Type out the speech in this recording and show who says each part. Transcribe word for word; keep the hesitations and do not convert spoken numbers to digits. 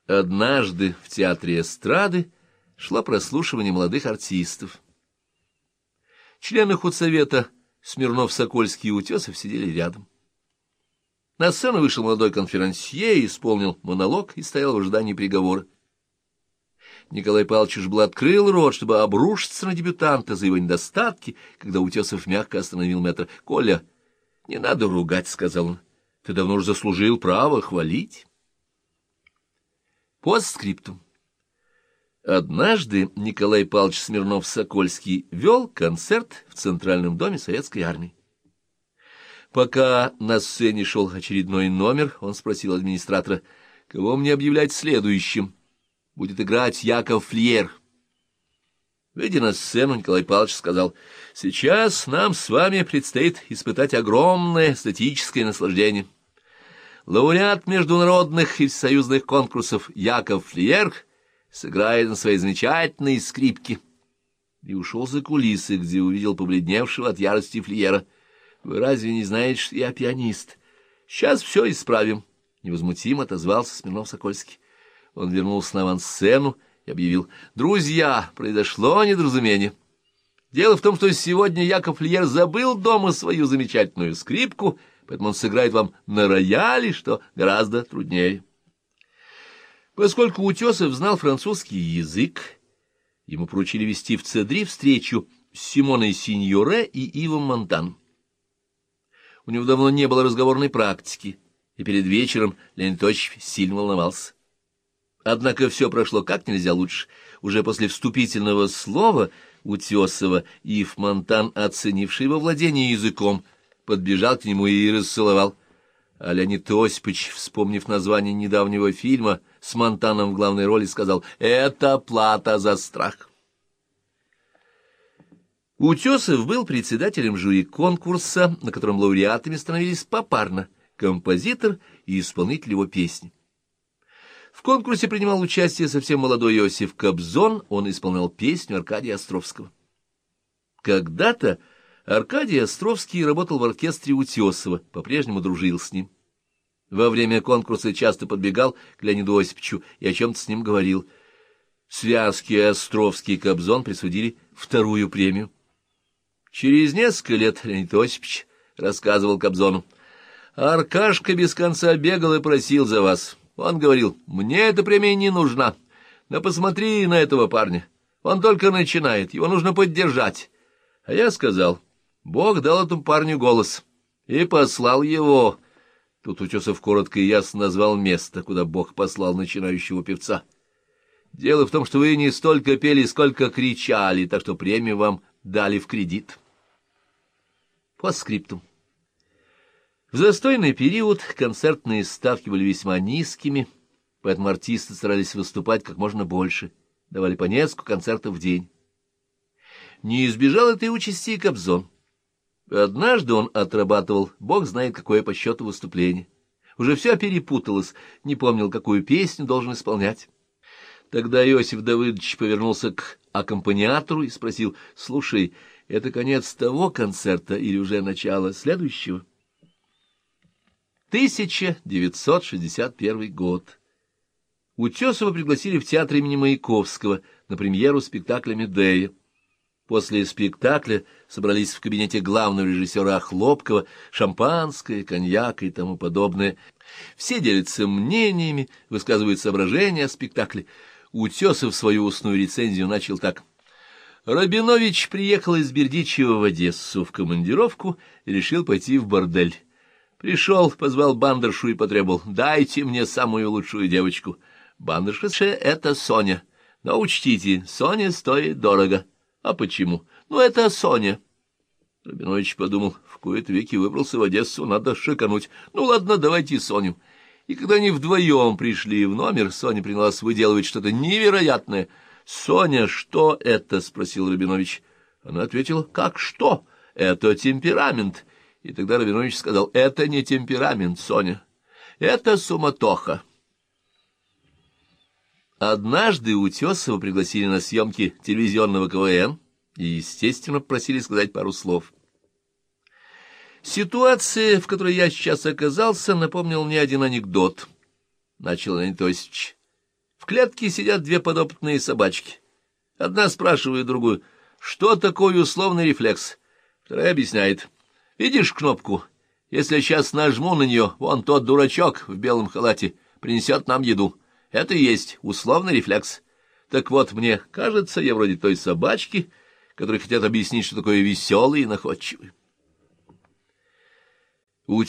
Speaker 1: Однажды в театре эстрады шло прослушивание молодых артистов. Члены худсовета Смирнов, Сокольский и Утесов сидели рядом. На сцену вышел молодой конферансье, исполнил монолог и стоял в ожидании приговора. Николай Павлович уж был открыл рот, чтобы обрушиться на дебютанта за его недостатки, когда Утесов мягко остановил мэтра. — Коля, не надо ругать, — сказал он. — Ты давно уже заслужил право хвалить. Постскриптум. Однажды Николай Павлович Смирнов-Сокольский вел концерт в Центральном доме Советской Армии. Пока на сцене шел очередной номер, он спросил администратора, кого мне объявлять следующим. Будет играть Яков Флиер. Выйдя на сцену, Николай Павлович сказал, сейчас нам с вами предстоит испытать огромное эстетическое наслаждение. Лауреат международных и всесоюзных конкурсов Яков Флиер сыграет на своей замечательной скрипке. И ушел за кулисы, где увидел побледневшего от ярости Флиера. Вы разве не знаете, что я пианист? Сейчас все исправим. Невозмутимо отозвался Смирнов-Сокольский. Он вернулся на авансцену и объявил, друзья, произошло недоразумение. Дело в том, что сегодня Яков Флиер забыл дома свою замечательную скрипку, поэтому он сыграет вам на рояле, что гораздо труднее. Поскольку Утесов знал французский язык, ему поручили вести в Цедри встречу с Симоной Синьоре и Ивом Монтаном. У него давно не было разговорной практики, и перед вечером Леонид Ильич сильно волновался. Однако все прошло как нельзя лучше. Уже после вступительного слова Утесова Ив Монтан, оценивший его владение языком, подбежал к нему и расцеловал. А Леонид Осипович, вспомнив название недавнего фильма с Монтаном в главной роли, сказал «Это плата за страх». Утесов был председателем жюри конкурса, на котором лауреатами становились попарно композитор и исполнитель его песни. В конкурсе принимал участие совсем молодой Иосиф Кобзон, он исполнял песню Аркадия Островского. Когда-то Аркадий Островский работал в оркестре Утесова, по-прежнему дружил с ним. Во время конкурса часто подбегал к Леониду Осиповичу и о чем-то с ним говорил. Связке Островский и Кобзон присудили вторую премию. Через несколько лет Леонид Осипович рассказывал Кобзону. «Аркашка без конца бегал и просил за вас. Он говорил, мне эта премия не нужна, но посмотри на этого парня. Он только начинает, его нужно поддержать». А я сказал, Бог дал этому парню голос и послал его. Тут Утесов коротко и ясно назвал место, куда Бог послал начинающего певца. Дело в том, что вы не столько пели, сколько кричали, так что премию вам дали в кредит. Постскриптум. В застойный период концертные ставки были весьма низкими, поэтому артисты старались выступать как можно больше, давали по несколько концертов в день. Не избежал этой участи и Кобзон. Однажды он отрабатывал, бог знает какое по счету выступление. Уже все перепуталось, не помнил, какую песню должен исполнять. Тогда Иосиф Давыдович повернулся к аккомпаниатору и спросил, «Слушай, это конец того концерта или уже начало следующего?» тысяча девятьсот шестьдесят первый год. Утесова пригласили в театр имени Маяковского на премьеру спектакля «Медея». После спектакля собрались в кабинете главного режиссера Хлопкова, шампанское, коньяк и тому подобное. Все делятся мнениями, высказывают соображения о спектакле. Утесов свою устную рецензию начал так. Рабинович приехал из Бердичева в Одессу в командировку и решил пойти в бордель. Пришел, позвал бандершу и потребовал, дайте мне самую лучшую девочку. Бандерша — это Соня. Но учтите, Соня стоит дорого. А почему? Ну, это Соня. Рабинович подумал, в кои-то веки выбрался в Одессу, надо шикануть. Ну, ладно, давайте Соню. И когда они вдвоем пришли в номер, Соня принялась выделывать что-то невероятное. «Соня, что это?» — спросил Рабинович. Она ответила, «Как что? Это темперамент». И тогда Рабинович сказал, «Это не темперамент, Соня, это суматоха». Однажды Утесова пригласили на съемки телевизионного КВН и, естественно, просили сказать пару слов. Ситуация, в которой я сейчас оказался, напомнил мне один анекдот, — начал Леонид Осипович. клетке сидят две подопытные собачки. Одна спрашивает другую, что такое условный рефлекс. Вторая объясняет. Видишь кнопку? Если я сейчас нажму на нее, вон тот дурачок в белом халате принесет нам еду. Это и есть условный рефлекс. Так вот, мне кажется, я вроде той собачки, которые хотят объяснить, что такое веселый и находчивый.